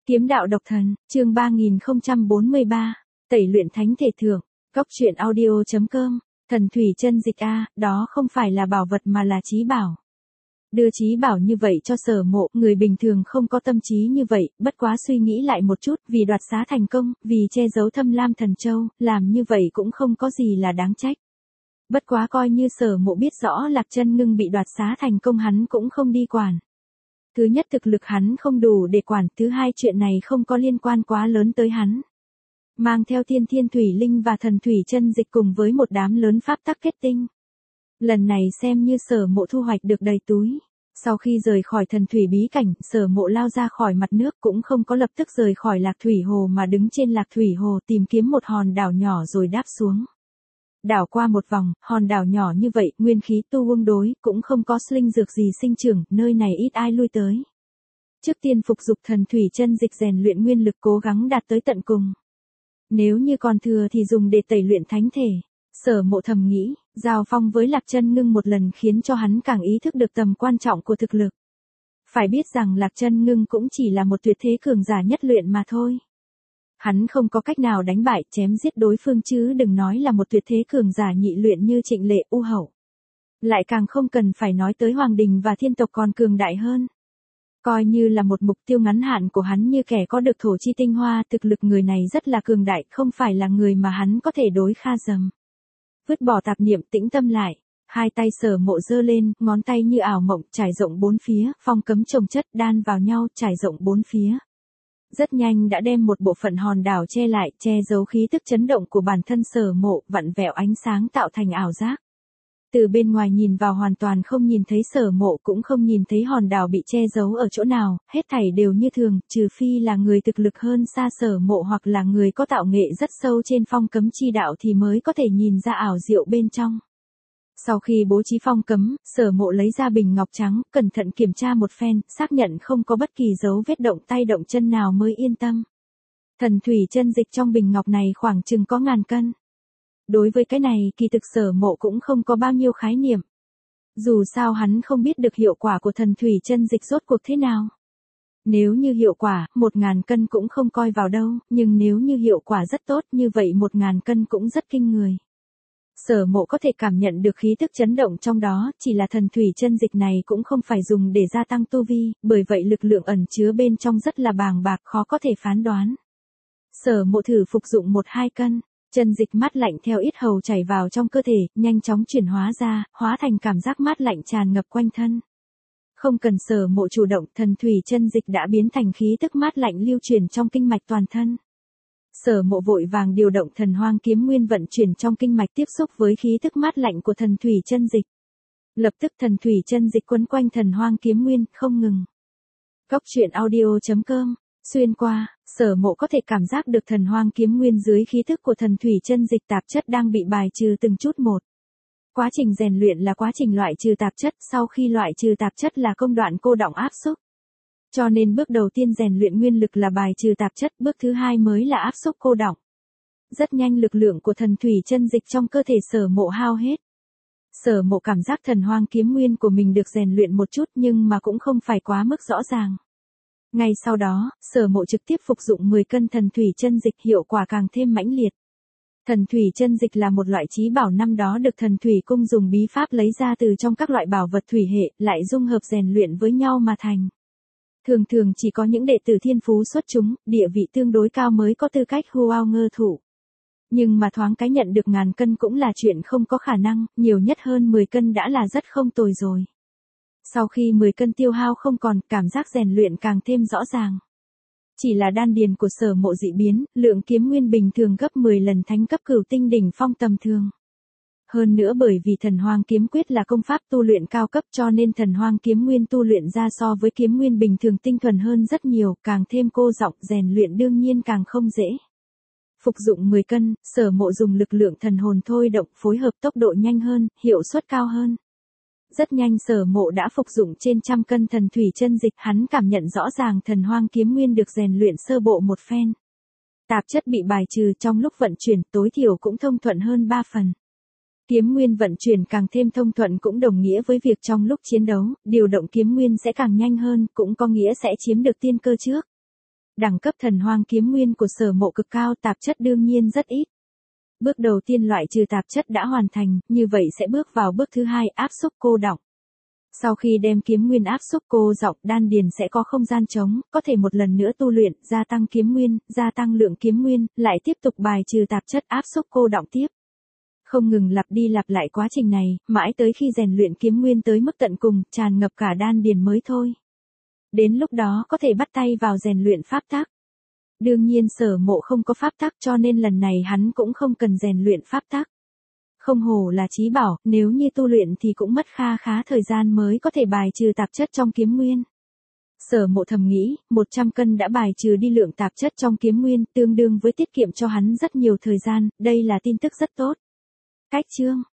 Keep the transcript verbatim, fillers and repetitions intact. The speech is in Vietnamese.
Kiếm đạo độc thần, chương ba nghìn không trăm bốn mươi ba, tẩy luyện thánh thể thượng, góc truyện audio.com, thần thủy chân dịch a, đó không phải là bảo vật mà là trí bảo. Đưa trí bảo như vậy cho Sở Mộ, người bình thường không có tâm trí như vậy, bất quá suy nghĩ lại một chút, vì đoạt xá thành công, vì che giấu Thâm Lam Thần Châu, làm như vậy cũng không có gì là đáng trách. Bất quá coi như Sở Mộ biết rõ Lạc Chân Ngưng bị đoạt xá thành công hắn cũng không đi quản. Thứ nhất thực lực hắn không đủ để quản, thứ hai chuyện này không có liên quan quá lớn tới hắn. Mang theo Thiên Thiên Thủy Linh và Thần Thủy Chân Dịch cùng với một đám lớn pháp tắc kết tinh. Lần này xem như Sở Mộ thu hoạch được đầy túi. Sau khi rời khỏi Thần Thủy bí cảnh, Sở Mộ lao ra khỏi mặt nước cũng không có lập tức rời khỏi Lạc Thủy Hồ mà đứng trên Lạc Thủy Hồ tìm kiếm một hòn đảo nhỏ rồi đáp xuống. Đảo qua một vòng, hòn đảo nhỏ như vậy, nguyên khí tu uông đối, cũng không có linh dược gì sinh trưởng, nơi này ít ai lui tới. Trước tiên phục dục Thần Thủy Chân Dịch rèn luyện nguyên lực cố gắng đạt tới tận cùng. Nếu như còn thừa thì dùng để tẩy luyện thánh thể. Sở Mộ thầm nghĩ, giao phong với Lạc Chân Ngưng một lần khiến cho hắn càng ý thức được tầm quan trọng của thực lực. Phải biết rằng Lạc Chân Ngưng cũng chỉ là một tuyệt thế cường giả nhất luyện mà thôi. Hắn không có cách nào đánh bại, chém giết đối phương chứ đừng nói là một tuyệt thế cường giả nhị luyện như Trịnh Lệ, U Hậu. Lại càng không cần phải nói tới Hoàng Đình và Thiên tộc còn cường đại hơn. Coi như là một mục tiêu ngắn hạn của hắn như kẻ có được thổ chi tinh hoa, thực lực người này rất là cường đại, không phải là người mà hắn có thể đối kha dầm. Vứt bỏ tạp niệm, tĩnh tâm lại, hai tay Sở Mộ giơ lên, ngón tay như ảo mộng, trải rộng bốn phía, phong cấm chồng chất đan vào nhau, trải rộng bốn phía. Rất nhanh đã đem một bộ phận hòn đảo che lại, che giấu khí tức chấn động của bản thân Sở Mộ, vặn vẹo ánh sáng tạo thành ảo giác. Từ bên ngoài nhìn vào hoàn toàn không nhìn thấy Sở Mộ, cũng không nhìn thấy hòn đảo bị che giấu ở chỗ nào, hết thảy đều như thường, trừ phi là người thực lực hơn xa Sở Mộ hoặc là người có tạo nghệ rất sâu trên phong cấm chi đạo thì mới có thể nhìn ra ảo diệu bên trong. Sau khi bố trí phong cấm, Sở Mộ lấy ra bình ngọc trắng, cẩn thận kiểm tra một phen, xác nhận không có bất kỳ dấu vết động tay động chân nào mới yên tâm. Thần Thủy Chân Dịch trong bình ngọc này khoảng chừng có ngàn cân. Đối với cái này kỳ thực Sở Mộ cũng không có bao nhiêu khái niệm. Dù sao hắn không biết được hiệu quả của Thần Thủy Chân Dịch rốt cuộc thế nào. Nếu như hiệu quả, một ngàn cân cũng không coi vào đâu, nhưng nếu như hiệu quả rất tốt như vậy một ngàn cân cũng rất kinh người. Sở Mộ có thể cảm nhận được khí tức chấn động trong đó, chỉ là Thần Thủy Chân Dịch này cũng không phải dùng để gia tăng tu vi, bởi vậy lực lượng ẩn chứa bên trong rất là bàng bạc, khó có thể phán đoán. Sở Mộ thử phục dụng một hai cân, chân dịch mát lạnh theo yết hầu chảy vào trong cơ thể, nhanh chóng chuyển hóa ra, hóa thành cảm giác mát lạnh tràn ngập quanh thân. Không cần Sở Mộ chủ động, Thần Thủy Chân Dịch đã biến thành khí tức mát lạnh lưu truyền trong kinh mạch toàn thân. Sở Mộ vội vàng điều động Thần Hoang Kiếm Nguyên vận chuyển trong kinh mạch tiếp xúc với khí tức mát lạnh của Thần Thủy Chân Dịch. Lập tức Thần Thủy Chân Dịch quấn quanh Thần Hoang Kiếm Nguyên, không ngừng. Góc truyện audio.com, xuyên qua, Sở Mộ có thể cảm giác được Thần Hoang Kiếm Nguyên dưới khí tức của Thần Thủy Chân Dịch tạp chất đang bị bài trừ từng chút một. Quá trình rèn luyện là quá trình loại trừ tạp chất, sau khi loại trừ tạp chất là công đoạn cô đọng áp xúc. Cho nên bước đầu tiên rèn luyện nguyên lực là bài trừ tạp chất, bước thứ hai mới là áp xúc cô đọng. Rất nhanh lực lượng của Thần Thủy Chân Dịch trong cơ thể Sở Mộ hao hết. Sở Mộ cảm giác Thần Hoang Kiếm Nguyên của mình được rèn luyện một chút nhưng mà cũng không phải quá mức rõ ràng. Ngay sau đó, Sở Mộ trực tiếp phục dụng mười cân Thần Thủy Chân Dịch, hiệu quả càng thêm mãnh liệt. Thần Thủy Chân Dịch là một loại trí bảo năm đó được Thần Thủy Cung dùng bí pháp lấy ra từ trong các loại bảo vật thủy hệ, lại dung hợp rèn luyện với nhau mà thành. Thường thường chỉ có những đệ tử thiên phú xuất chúng, địa vị tương đối cao mới có tư cách hô ao ngơ thủ. Nhưng mà thoáng cái nhận được ngàn cân cũng là chuyện không có khả năng, nhiều nhất hơn mười cân đã là rất không tồi rồi. Sau khi mười cân tiêu hao không còn, cảm giác rèn luyện càng thêm rõ ràng. Chỉ là đan điền của Sở Mộ dị biến, lượng kiếm nguyên bình thường gấp mười lần thánh cấp cửu tinh đỉnh phong tầm thường. Hơn nữa bởi vì Thần Hoang Kiếm Quyết là công pháp tu luyện cao cấp cho nên Thần Hoang Kiếm Nguyên tu luyện ra so với kiếm nguyên bình thường tinh thuần hơn rất nhiều, càng thêm cô đọng, rèn luyện đương nhiên càng không dễ. Phục dụng mười cân, Sở Mộ dùng lực lượng thần hồn thôi động, phối hợp tốc độ nhanh hơn, hiệu suất cao hơn. Rất nhanh Sở Mộ đã phục dụng trên trăm cân Thần Thủy Chân Dịch, hắn cảm nhận rõ ràng Thần Hoang Kiếm Nguyên được rèn luyện sơ bộ một phen. Tạp chất bị bài trừ trong lúc vận chuyển, tối thiểu cũng thông thuận hơn ba phần. Kiếm nguyên vận chuyển càng thêm thông thuận cũng đồng nghĩa với việc trong lúc chiến đấu, điều động kiếm nguyên sẽ càng nhanh hơn, cũng có nghĩa sẽ chiếm được tiên cơ trước. Đẳng cấp thần hoang kiếm nguyên của Sở Mộ cực cao, tạp chất đương nhiên rất ít. Bước đầu tiên loại trừ tạp chất đã hoàn thành, như vậy sẽ bước vào bước thứ hai, áp xúc cô đọng. Sau khi đem kiếm nguyên áp xúc cô giọng, đan điền sẽ có không gian trống, có thể một lần nữa tu luyện, gia tăng kiếm nguyên, gia tăng lượng kiếm nguyên, lại tiếp tục bài trừ tạp chất áp xúc cô đọng tiếp. Không ngừng lặp đi lặp lại quá trình này, mãi tới khi rèn luyện kiếm nguyên tới mức tận cùng, tràn ngập cả đan điền mới thôi. Đến lúc đó có thể bắt tay vào rèn luyện pháp tắc. Đương nhiên Sở Mộ không có pháp tắc cho nên lần này hắn cũng không cần rèn luyện pháp tắc. Không hổ là chí bảo, nếu như tu luyện thì cũng mất kha khá thời gian mới có thể bài trừ tạp chất trong kiếm nguyên. Sở Mộ thầm nghĩ, một trăm cân đã bài trừ đi lượng tạp chất trong kiếm nguyên, tương đương với tiết kiệm cho hắn rất nhiều thời gian, đây là tin tức rất tốt. Cách chương